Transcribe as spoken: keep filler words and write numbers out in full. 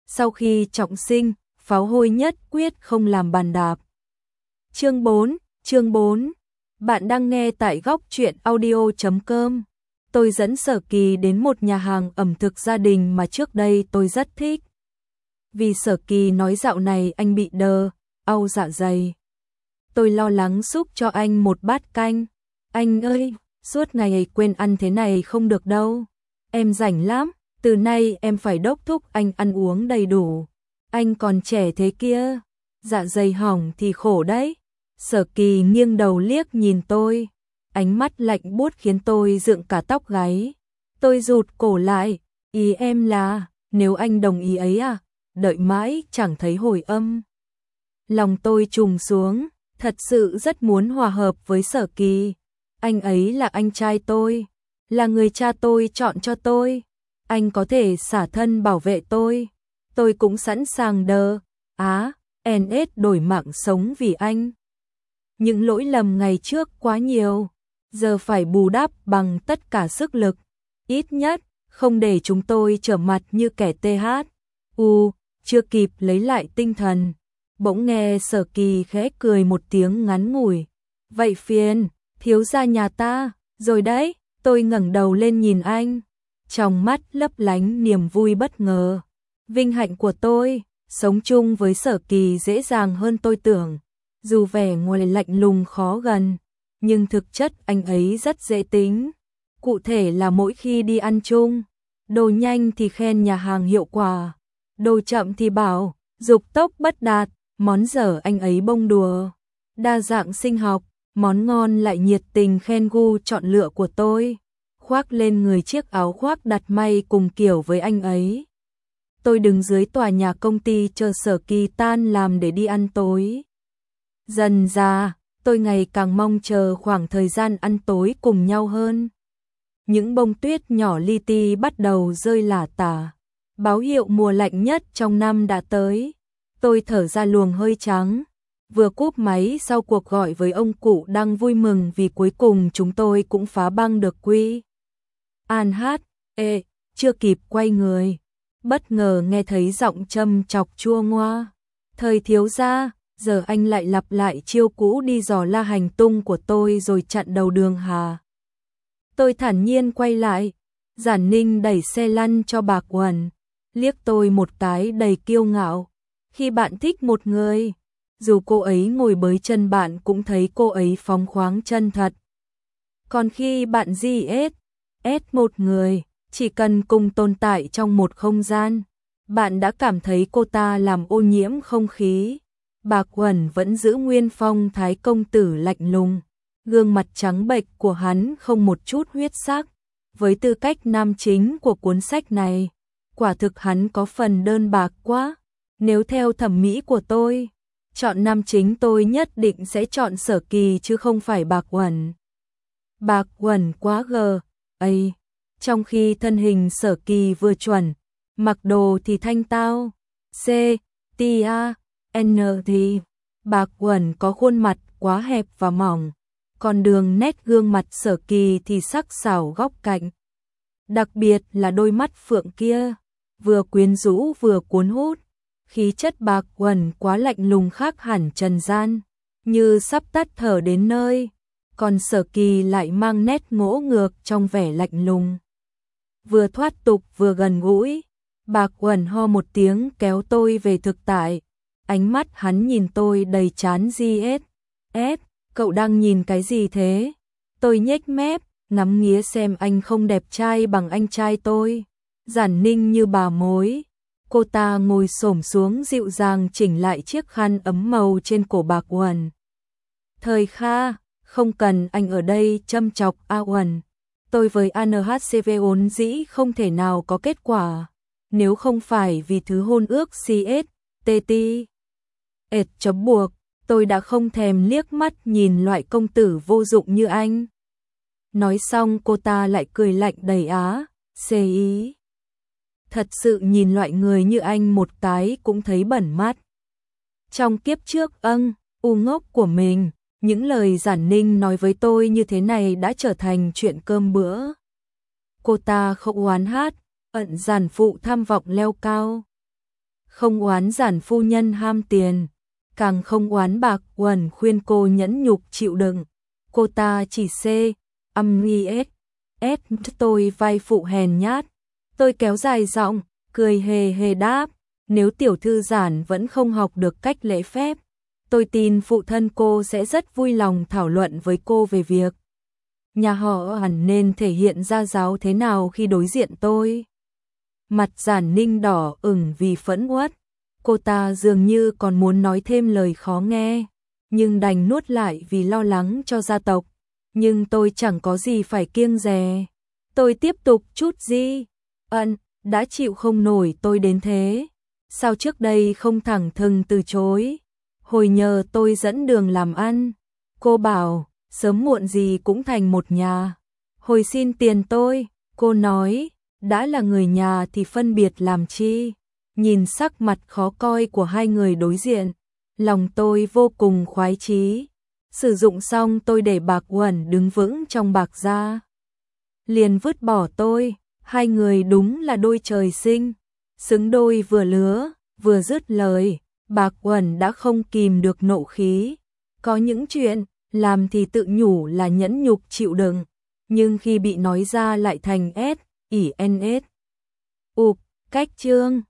sau khi trọng sinh, pháo hôi nhất quyết không làm bàn đạp. Chương bốn, chương bốn. Bạn đang nghe tại góc truyện audio chấm com. Tôi dẫn Sở Kỳ đến một nhà hàng ẩm thực gia đình mà trước đây tôi rất thích. Vì Sở Kỳ nói dạo này anh bị đờ, au dạ dày. Tôi lo lắng xúc cho anh một bát canh. Anh ơi, suốt ngày quên ăn thế này không được đâu. Em rảnh lắm, từ nay em phải đốc thúc anh ăn uống đầy đủ. Anh còn trẻ thế kia, dạ dày hỏng thì khổ đấy. Sở Kỳ nghiêng đầu liếc nhìn tôi, ánh mắt lạnh buốt khiến tôi dựng cả tóc gáy. Tôi rụt cổ lại, ý em là, nếu anh đồng ý ấy à, đợi mãi chẳng thấy hồi âm. Lòng tôi trùng xuống, thật sự rất muốn hòa hợp với Sở Kỳ. Anh ấy là anh trai tôi, là người cha tôi chọn cho tôi. Anh có thể xả thân bảo vệ tôi. Tôi cũng sẵn sàng đờ, á, en ét đổi mạng sống vì anh. Những lỗi lầm ngày trước quá nhiều, giờ phải bù đắp bằng tất cả sức lực. Ít nhất, không để chúng tôi trở mặt như kẻ tê hát. U, chưa kịp lấy lại tinh thần. Bỗng nghe Sở Kỳ khẽ cười một tiếng ngắn ngủi. Vậy phiền, thiếu gia nhà ta, rồi đấy. Tôi ngẩng đầu lên nhìn anh, trong mắt lấp lánh niềm vui bất ngờ. Vinh hạnh của tôi, sống chung với Sở Kỳ dễ dàng hơn tôi tưởng. Dù vẻ ngoài lạnh lùng khó gần, nhưng thực chất anh ấy rất dễ tính. Cụ thể là mỗi khi đi ăn chung, đồ nhanh thì khen nhà hàng hiệu quả, đồ chậm thì bảo, dục tốc bất đạt, món dở anh ấy bông đùa. Đa dạng sinh học, món ngon lại nhiệt tình khen gu chọn lựa của tôi, khoác lên người chiếc áo khoác đặt may cùng kiểu với anh ấy. Tôi đứng dưới tòa nhà công ty chờ Sở Kỳ tan làm để đi ăn tối. Dần ra, tôi ngày càng mong chờ khoảng thời gian ăn tối cùng nhau hơn. Những bông tuyết nhỏ li ti bắt đầu rơi lả tả. Báo hiệu mùa lạnh nhất trong năm đã tới. Tôi thở ra luồng hơi trắng. Vừa cúp máy sau cuộc gọi với ông cụ đang vui mừng vì cuối cùng chúng tôi cũng phá băng được quy. An hát, ê, chưa kịp quay người. Bất ngờ nghe thấy giọng châm chọc chua ngoa. Thời thiếu gia, giờ anh lại lặp lại chiêu cũ đi dò la hành tung của tôi rồi chặn đầu đường hà. Tôi thản nhiên quay lại. Giản Ninh đẩy xe lăn cho bà Quần, liếc tôi một cái đầy kiêu ngạo. Khi bạn thích một người, dù cô ấy ngồi bới chân bạn cũng thấy cô ấy phóng khoáng chân thật. Còn khi bạn gi ét ét một người, chỉ cần cùng tồn tại trong một không gian, bạn đã cảm thấy cô ta làm ô nhiễm không khí. Bà Quần vẫn giữ nguyên phong thái công tử lạnh lùng, gương mặt trắng bệch của hắn không một chút huyết sắc. Với tư cách nam chính của cuốn sách này, quả thực hắn có phần đơn bạc quá. Nếu theo thẩm mỹ của tôi, chọn nam chính tôi nhất định sẽ chọn Sở Kỳ chứ không phải bà Quần. Bà Quần quá gờ, ấy, trong khi thân hình Sở Kỳ vừa chuẩn, mặc đồ thì thanh tao, C, T, A, N thì bà Quần có khuôn mặt quá hẹp và mỏng, còn đường nét gương mặt Sở Kỳ thì sắc sảo góc cạnh. Đặc biệt là đôi mắt phượng kia, vừa quyến rũ vừa cuốn hút. Khí chất bà Quần quá lạnh lùng khác hẳn trần gian, như sắp tắt thở đến nơi, còn Sở Kỳ lại mang nét ngỗ ngược trong vẻ lạnh lùng. Vừa thoát tục vừa gần gũi, bà Quần ho một tiếng kéo tôi về thực tại, ánh mắt hắn nhìn tôi đầy chán gi ét ét, cậu đang nhìn cái gì thế? Tôi nhếch mép, ngắm nghía xem anh không đẹp trai bằng anh trai tôi. Giản Ninh như bà mối. Cô ta ngồi xổm xuống dịu dàng chỉnh lại chiếc khăn ấm màu trên cổ bà Quần. Thời Kha, không cần anh ở đây châm chọc A Quần. Tôi với a en hát xê vê vốn dĩ không thể nào có kết quả, nếu không phải vì thứ hôn ước xê ét, tê tê. ệt chấm buộc, tôi đã không thèm liếc mắt nhìn loại công tử vô dụng như anh. Nói xong cô ta lại cười lạnh đầy á, xê ý. Thật sự nhìn loại người như anh một cái cũng thấy bẩn mắt. Trong kiếp trước âng, u ngốc của mình, những lời Giản Ninh nói với tôi như thế này đã trở thành chuyện cơm bữa. Cô ta không oán hát, ẩn giản phụ tham vọng leo cao. không oán giản phu nhân ham tiền, càng không oán Bạc Uẩn khuyên cô nhẫn nhục chịu đựng. Cô ta chỉ xê, âm nghi ết, ết tôi vai phụ hèn nhát. Tôi kéo dài giọng, cười hề hề đáp, nếu tiểu thư giản vẫn không học được cách lễ phép, tôi tin phụ thân cô sẽ rất vui lòng thảo luận với cô về việc nhà họ hẳn nên thể hiện ra giáo thế nào khi đối diện tôi. Mặt Giản Ninh đỏ ửng vì phẫn uất, cô ta dường như còn muốn nói thêm lời khó nghe, nhưng đành nuốt lại vì lo lắng cho gia tộc. Nhưng tôi chẳng có gì phải kiêng dè. Tôi tiếp tục chút gì. Ân, đã chịu không nổi tôi đến thế. Sao trước đây không thẳng thừng từ chối? Hồi nhờ tôi dẫn đường làm ăn, cô bảo, sớm muộn gì cũng thành một nhà. Hồi xin tiền tôi, cô nói, đã là người nhà thì phân biệt làm chi. Nhìn sắc mặt khó coi của hai người đối diện, lòng tôi vô cùng khoái chí. Sử dụng xong tôi để Bạc Uẩn đứng vững trong Bạc gia, liền vứt bỏ tôi. Hai người đúng là đôi trời sinh, xứng đôi vừa lứa. Vừa dứt lời, Bạc Uẩn đã không kìm được nộ khí. Có những chuyện làm thì tự nhủ là nhẫn nhục chịu đựng, nhưng khi bị nói ra lại thành S, ỉ en ết. Ục, cách chương